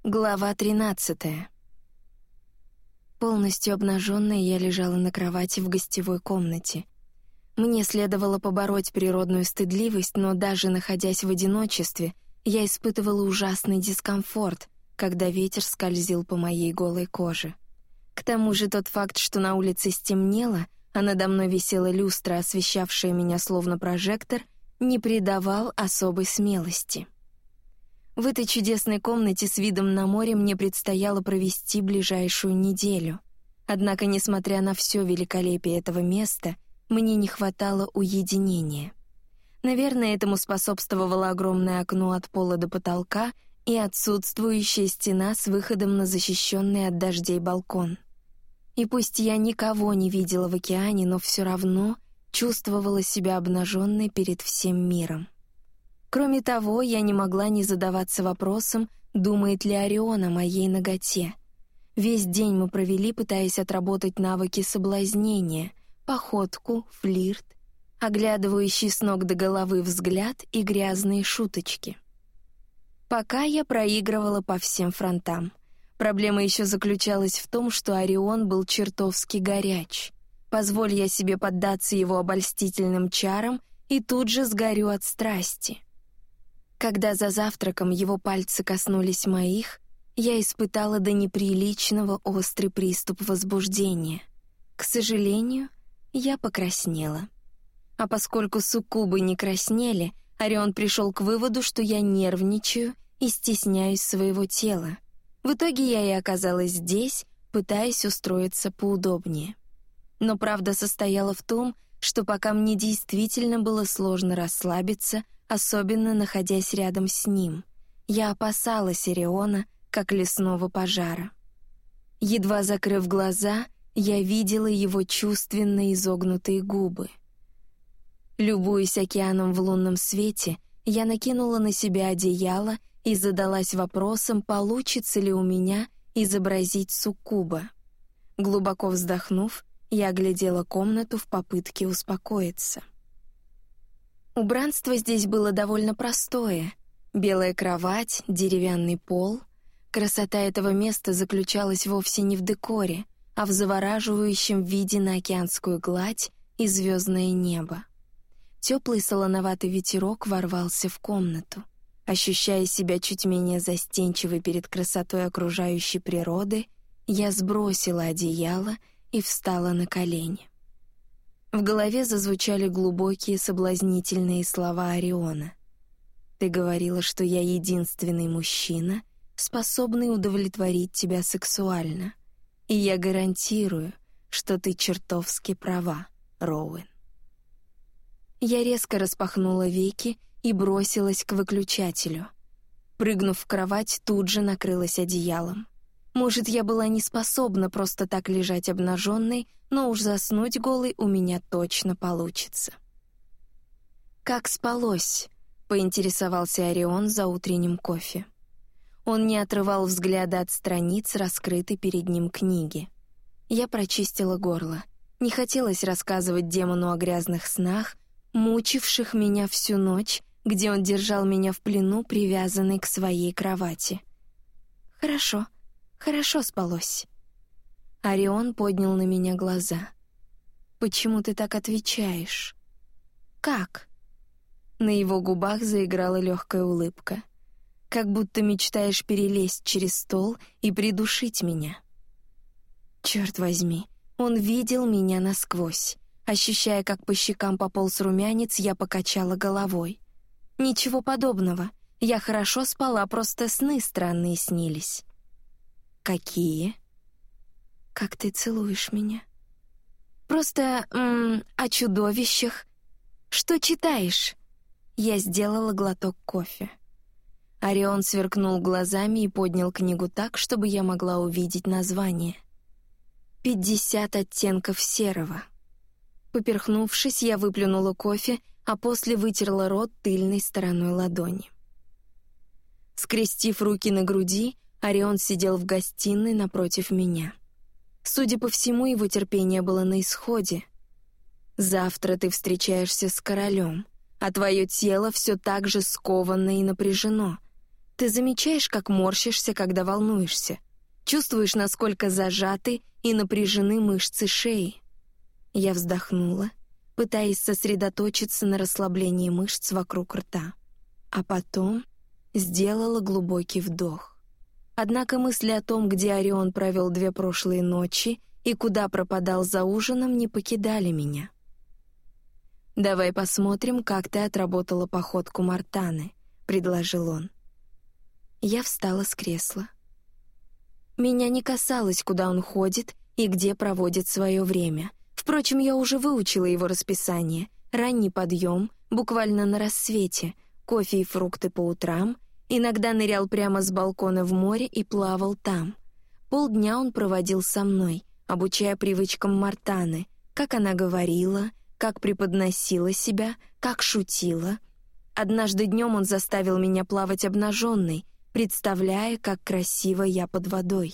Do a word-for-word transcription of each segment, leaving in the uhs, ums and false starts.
Глава тринадцатая. Полностью обнаженная я лежала на кровати в гостевой комнате. Мне следовало побороть природную стыдливость, но даже находясь в одиночестве, я испытывала ужасный дискомфорт, когда ветер скользил по моей голой коже. К тому же тот факт, что на улице стемнело, а надо мной висела люстра, освещавшая меня словно прожектор, не придавал особой смелости. В этой чудесной комнате с видом на море мне предстояло провести ближайшую неделю. Однако, несмотря на все великолепие этого места, мне не хватало уединения. Наверное, этому способствовало огромное окно от пола до потолка и отсутствующая стена с выходом на защищенный от дождей балкон. И пусть я никого не видела в океане, но все равно чувствовала себя обнаженной перед всем миром. Кроме того, я не могла не задаваться вопросом, думает ли Орион о моей наготе. Весь день мы провели, пытаясь отработать навыки соблазнения, походку, флирт, оглядывающий с ног до головы взгляд и грязные шуточки. Пока я проигрывала по всем фронтам. Проблема еще заключалась в том, что Орион был чертовски горяч. Позволь я себе поддаться его обольстительным чарам, и тут же сгорю от страсти. Когда за завтраком его пальцы коснулись моих, я испытала до неприличного острый приступ возбуждения. К сожалению, я покраснела. А поскольку суккубы не краснели, Орион пришел к выводу, что я нервничаю и стесняюсь своего тела. В итоге я и оказалась здесь, пытаясь устроиться поудобнее. Но правда состояла в том, что пока мне действительно было сложно расслабиться, особенно находясь рядом с ним, я опасалась Ориона, как лесного пожара. Едва закрыв глаза, я видела его чувственно изогнутые губы. Любуясь океаном в лунном свете, я накинула на себя одеяло и задалась вопросом, получится ли у меня изобразить суккуба. Глубоко вздохнув, я оглядела комнату в попытке успокоиться. Убранство здесь было довольно простое. Белая кровать, деревянный пол. Красота этого места заключалась вовсе не в декоре, а в завораживающем виде на океанскую гладь и звездное небо. Теплый солоноватый ветерок ворвался в комнату. Ощущая себя чуть менее застенчивой перед красотой окружающей природы, я сбросила одеяло и встала на колени. В голове зазвучали глубокие соблазнительные слова Ориона. «Ты говорила, что я единственный мужчина, способный удовлетворить тебя сексуально, и я гарантирую, что ты чертовски права, Роуэн». Я резко распахнула веки и бросилась к выключателю. Прыгнув в кровать, тут же накрылась одеялом. Может, я была не способна просто так лежать обнаженной, но уж заснуть голой у меня точно получится. «Как спалось?» — поинтересовался Орион за утренним кофе. Он не отрывал взгляда от страниц, раскрытой перед ним книги. Я прочистила горло. Не хотелось рассказывать демону о грязных снах, мучивших меня всю ночь, где он держал меня в плену, привязанной к своей кровати. «Хорошо, хорошо спалось». Орион поднял на меня глаза. «Почему ты так отвечаешь?» «Как?» На его губах заиграла легкая улыбка. «Как будто мечтаешь перелезть через стол и придушить меня». Черт возьми, он видел меня насквозь. Ощущая, как по щекам пополз румянец, я покачала головой. «Ничего подобного. Я хорошо спала, просто сны странные снились». «Какие?» «Как ты целуешь меня?» «Просто, м-м, о чудовищах. Что читаешь?» Я сделала глоток кофе. Орион сверкнул глазами и поднял книгу так, чтобы я могла увидеть название. «Пятьдесят оттенков серого». Поперхнувшись, я выплюнула кофе, а после вытерла рот тыльной стороной ладони. Скрестив руки на груди, Орион сидел в гостиной напротив меня. Судя по всему, его терпение было на исходе. «Завтра ты встречаешься с королем, а твое тело все так же сковано и напряжено. Ты замечаешь, как морщишься, когда волнуешься? Чувствуешь, насколько зажаты и напряжены мышцы шеи?» Я вздохнула, пытаясь сосредоточиться на расслаблении мышц вокруг рта. А потом сделала глубокий вдох. Однако мысли о том, где Орион провел две прошлые ночи и куда пропадал за ужином, не покидали меня. «Давай посмотрим, как ты отработала походку Мартаны», — предложил он. Я встала с кресла. Меня не касалось, куда он ходит и где проводит свое время. Впрочем, я уже выучила его расписание. Ранний подъем, буквально на рассвете, кофе и фрукты по утрам, иногда нырял прямо с балкона в море и плавал там. Полдня он проводил со мной, обучая привычкам Мартаны, как она говорила, как преподносила себя, как шутила. Однажды днем он заставил меня плавать обнаженной, представляя, как красиво я под водой.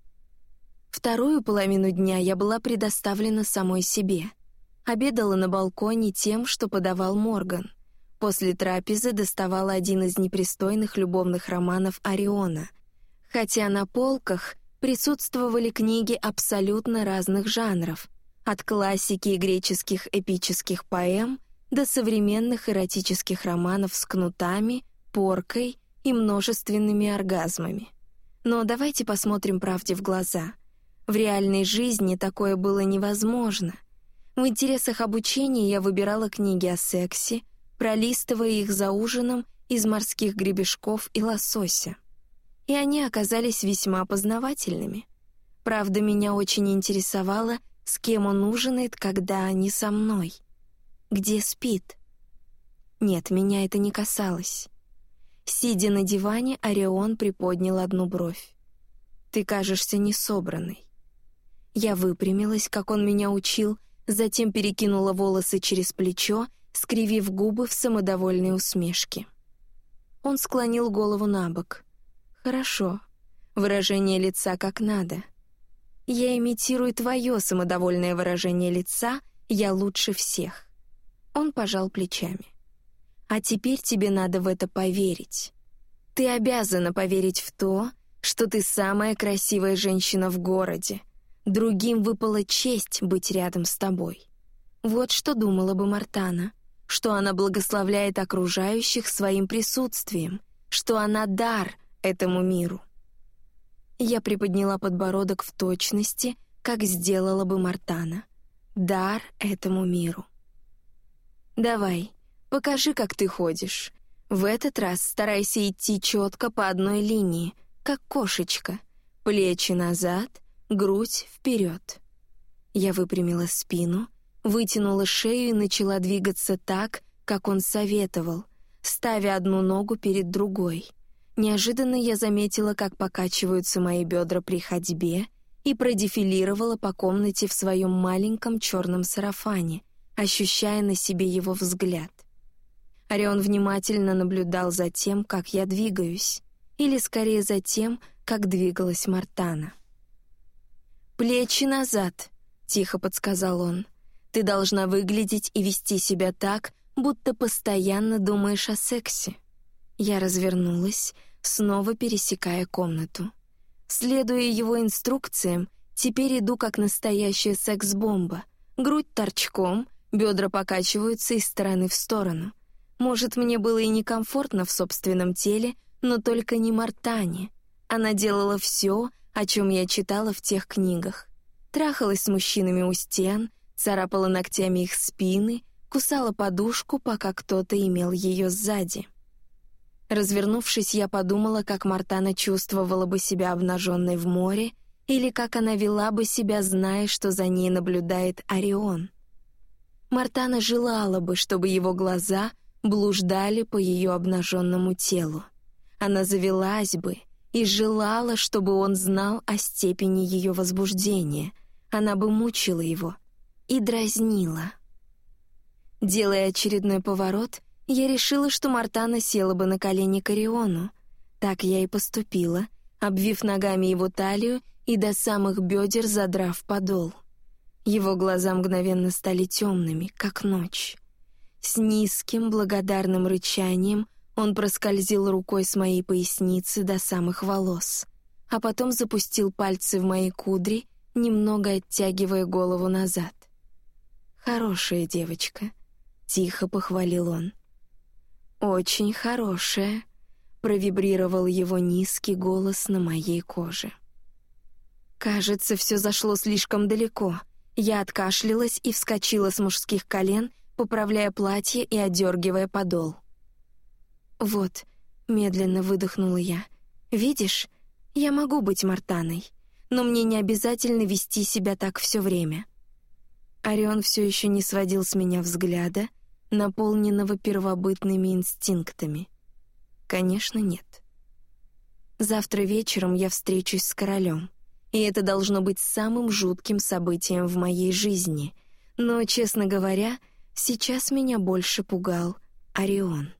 Вторую половину дня я была предоставлена самой себе. Обедала на балконе тем, что подавал Морган. После трапезы доставала один из непристойных любовных романов Ориона, хотя на полках присутствовали книги абсолютно разных жанров, от классики и греческих эпических поэм до современных эротических романов с кнутами, поркой и множественными оргазмами. Но давайте посмотрим правде в глаза. В реальной жизни такое было невозможно. В интересах обучения я выбирала книги о сексе, пролистывая их за ужином из морских гребешков и лосося. И они оказались весьма познавательными. Правда, меня очень интересовало, с кем он ужинает, когда не со мной. Где спит? Нет, меня это не касалось. Сидя на диване, Орион приподнял одну бровь. «Ты кажешься несобранной». Я выпрямилась, как он меня учил, затем перекинула волосы через плечо, скривив губы в самодовольной усмешке. Он склонил голову на бок. «Хорошо. Выражение лица как надо. Я имитирую твое самодовольное выражение лица, я лучше всех». Он пожал плечами. «А теперь тебе надо в это поверить. Ты обязана поверить в то, что ты самая красивая женщина в городе. Другим выпала честь быть рядом с тобой. Вот что думала бы Мартана, что она благословляет окружающих своим присутствием, что она дар этому миру». Я приподняла подбородок в точности, как сделала бы Мартана. Дар этому миру. «Давай, покажи, как ты ходишь. В этот раз старайся идти четко по одной линии, как кошечка. Плечи назад, грудь вперед». Я выпрямила спину, вытянула шею и начала двигаться так, как он советовал, ставя одну ногу перед другой. Неожиданно я заметила, как покачиваются мои бедра при ходьбе, и продефилировала по комнате в своем маленьком черном сарафане, ощущая на себе его взгляд. Орион внимательно наблюдал за тем, как я двигаюсь, или скорее за тем, как двигалась Мартана. «Плечи назад», — тихо подсказал он. «Ты должна выглядеть и вести себя так, будто постоянно думаешь о сексе». Я развернулась, снова пересекая комнату. Следуя его инструкциям, теперь иду как настоящая секс-бомба. Грудь торчком, бедра покачиваются из стороны в сторону. Может, мне было и некомфортно в собственном теле, но только не Мартане. Она делала все, о чем я читала в тех книгах. Трахалась с мужчинами у стен, царапала ногтями их спины, кусала подушку, пока кто-то имел ее сзади. Развернувшись, я подумала, как Мартана чувствовала бы себя обнаженной в море, или как она вела бы себя, зная, что за ней наблюдает Орион. Мартана желала бы, чтобы его глаза блуждали по ее обнаженному телу. Она завелась бы и желала, чтобы он знал о степени ее возбуждения. Она бы мучила его и дразнила. Делая очередной поворот, я решила, что Мартана села бы на колени к Ориону. Так я и поступила, обвив ногами его талию и до самых бедер задрав подол. Его глаза мгновенно стали темными, как ночь. С низким благодарным рычанием Он проскользил рукой с моей поясницы до самых волос, а потом запустил пальцы в мои кудри, немного оттягивая голову назад. «Хорошая девочка», — тихо похвалил он. «Очень хорошая», — провибрировал его низкий голос на моей коже. Кажется, все зашло слишком далеко. Я откашлялась и вскочила с мужских колен, поправляя платье и одергивая подол. «Вот», — медленно выдохнула я, — «видишь, я могу быть Мартаной, но мне не обязательно вести себя так все время». Орион все еще не сводил с меня взгляда, наполненного первобытными инстинктами. Конечно, нет. Завтра вечером я встречусь с королем, и это должно быть самым жутким событием в моей жизни, но, честно говоря, сейчас меня больше пугал Орион.